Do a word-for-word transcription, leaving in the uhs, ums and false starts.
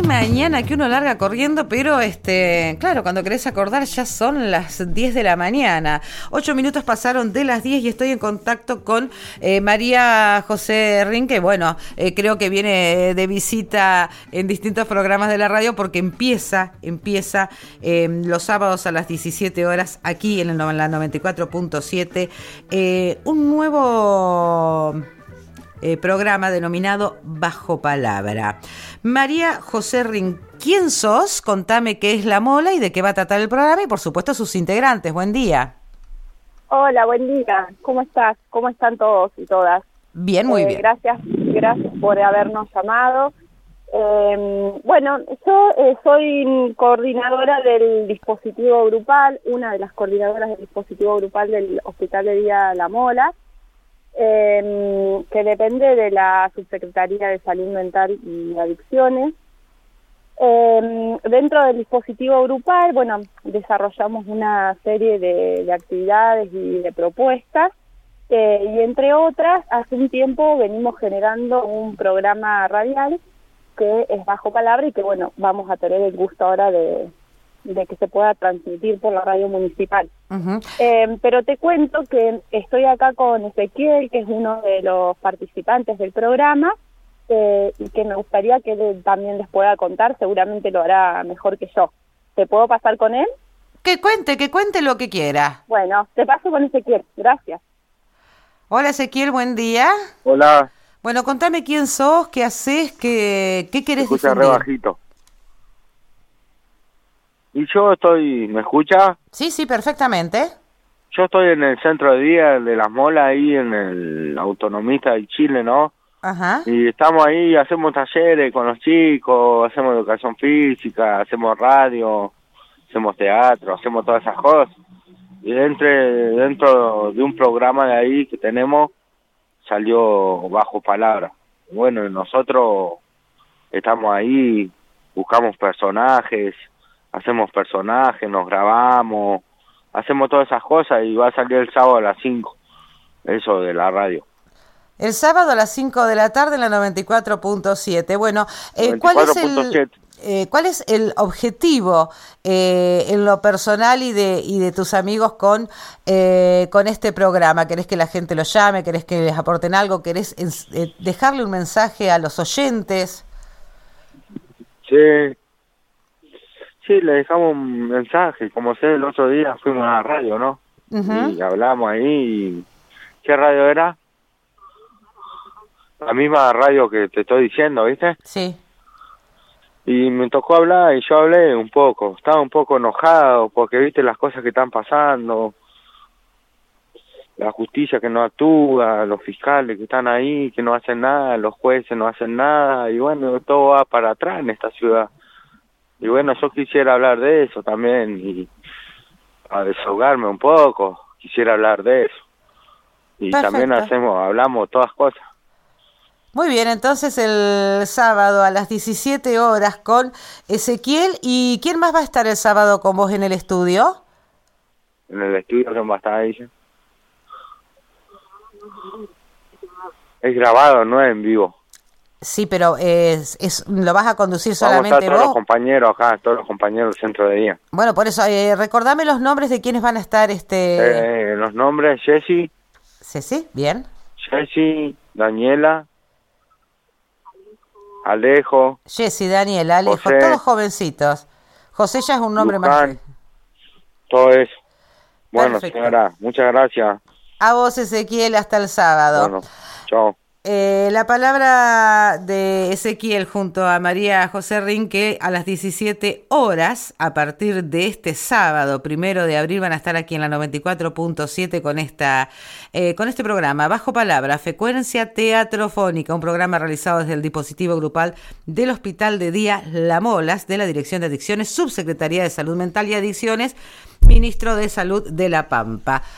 mañana que uno larga corriendo, pero este, claro, cuando querés acordar ya son las diez de la mañana. Ocho minutos pasaron de las diez y estoy en contacto con eh, María José Rin, que bueno, eh, creo que viene de visita en distintos programas de la radio porque empieza, empieza eh, los sábados a las diecisiete horas aquí en, el, en la noventa y cuatro punto siete, eh, un nuevo... Eh, programa denominado Bajo Palabra. María José Rin, ¿quién sos? Contame qué es La Mola y de qué va a tratar el programa y por supuesto sus integrantes. Buen día. Hola, buen día. ¿Cómo estás? ¿Cómo están todos y todas? Bien, muy eh, bien. Gracias, gracias por habernos llamado. Eh, bueno, yo eh, soy coordinadora del dispositivo grupal, una de las coordinadoras del dispositivo grupal del Hospital de Día La Mola. Eh, que depende de la Subsecretaría de Salud Mental y Adicciones. Eh, dentro del dispositivo grupal, bueno, desarrollamos una serie de, de actividades y de propuestas, eh, y entre otras, hace un tiempo venimos generando un programa radial que es Bajo Palabra y que, bueno, vamos a tener el gusto ahora de... de que se pueda transmitir por la radio municipal. Uh-huh. Eh, pero te cuento que estoy acá con Ezequiel, que es uno de los participantes del programa, eh, y que me gustaría que él también les pueda contar, seguramente lo hará mejor que yo. ¿Te puedo pasar con él? Que cuente, que cuente lo que quiera. Bueno, te paso con Ezequiel, gracias. Hola Ezequiel, buen día. Hola. Bueno, contame quién sos, qué haces, qué, qué querés difundir. difundir. Re bajito. Y yo estoy, ¿me escucha? Sí, sí, perfectamente. Yo estoy en el centro de día de Las Molas, ahí en el Autonomista de Chile, ¿no? Ajá. Y estamos ahí, hacemos talleres con los chicos, hacemos educación física, hacemos radio, hacemos teatro, hacemos todas esas cosas. Y dentro, dentro de un programa de ahí que tenemos, salió Bajo Palabra. Bueno, y nosotros estamos ahí, buscamos personajes, hacemos personajes, nos grabamos, hacemos todas esas cosas y va a salir el sábado a las cinco, eso de la radio. El sábado a las cinco de la tarde en la noventa y cuatro punto siete. Bueno, eh, ¿cuál es el eh, cuál es el objetivo eh, en lo personal y de y de tus amigos con eh, con este programa? ¿Querés que la gente lo llame? ¿Querés que les aporten algo? ¿Querés eh, dejarle un mensaje a los oyentes? Sí. Sí, le dejamos un mensaje, como sé, el otro día fuimos a la radio, ¿no? Uh-huh. Y hablamos ahí, y... ¿qué radio era? La misma radio que te estoy diciendo, ¿viste? Sí. Y me tocó hablar, y yo hablé un poco, estaba un poco enojado, porque viste las cosas que están pasando, la justicia que no actúa, los fiscales que están ahí, que no hacen nada, los jueces no hacen nada, y bueno, todo va para atrás en esta ciudad. Y bueno, yo quisiera hablar de eso también y a desahogarme un poco, quisiera hablar de eso. Y Perfecto. También hacemos, hablamos todas cosas. Muy bien, entonces el sábado a las diecisiete horas con Ezequiel. ¿Y quién más va a estar el sábado con vos en el estudio? En el estudio, ¿quién va a estar ahí? Es grabado, no es en vivo. Sí, pero es, es lo vas a conducir solamente vos. Vamos a estar todos vos. los compañeros acá, todos los compañeros del centro de día. Bueno, por eso, eh, recordame los nombres de quienes van a estar. este eh, Los nombres, Jessy. Ceci, bien. Jessy, Daniela, Alejo. Jessy, Daniela, Alejo, José, todos jovencitos. José ya es un nombre Luján, más. Todo eso. Bueno, Perfecto. Señora, muchas gracias. A vos, Ezequiel, hasta el sábado. Bueno, chao. Eh, la palabra de Ezequiel junto a María José Rin, que a las diecisiete horas, a partir de este sábado, primero de abril, van a estar aquí en la noventa y cuatro punto siete con esta eh, con este programa, Bajo Palabra, Frecuencia Teatrofónica, un programa realizado desde el dispositivo grupal del Hospital de Día La Molas, de la Dirección de Adicciones, Subsecretaría de Salud Mental y Adicciones, Ministro de Salud de La Pampa.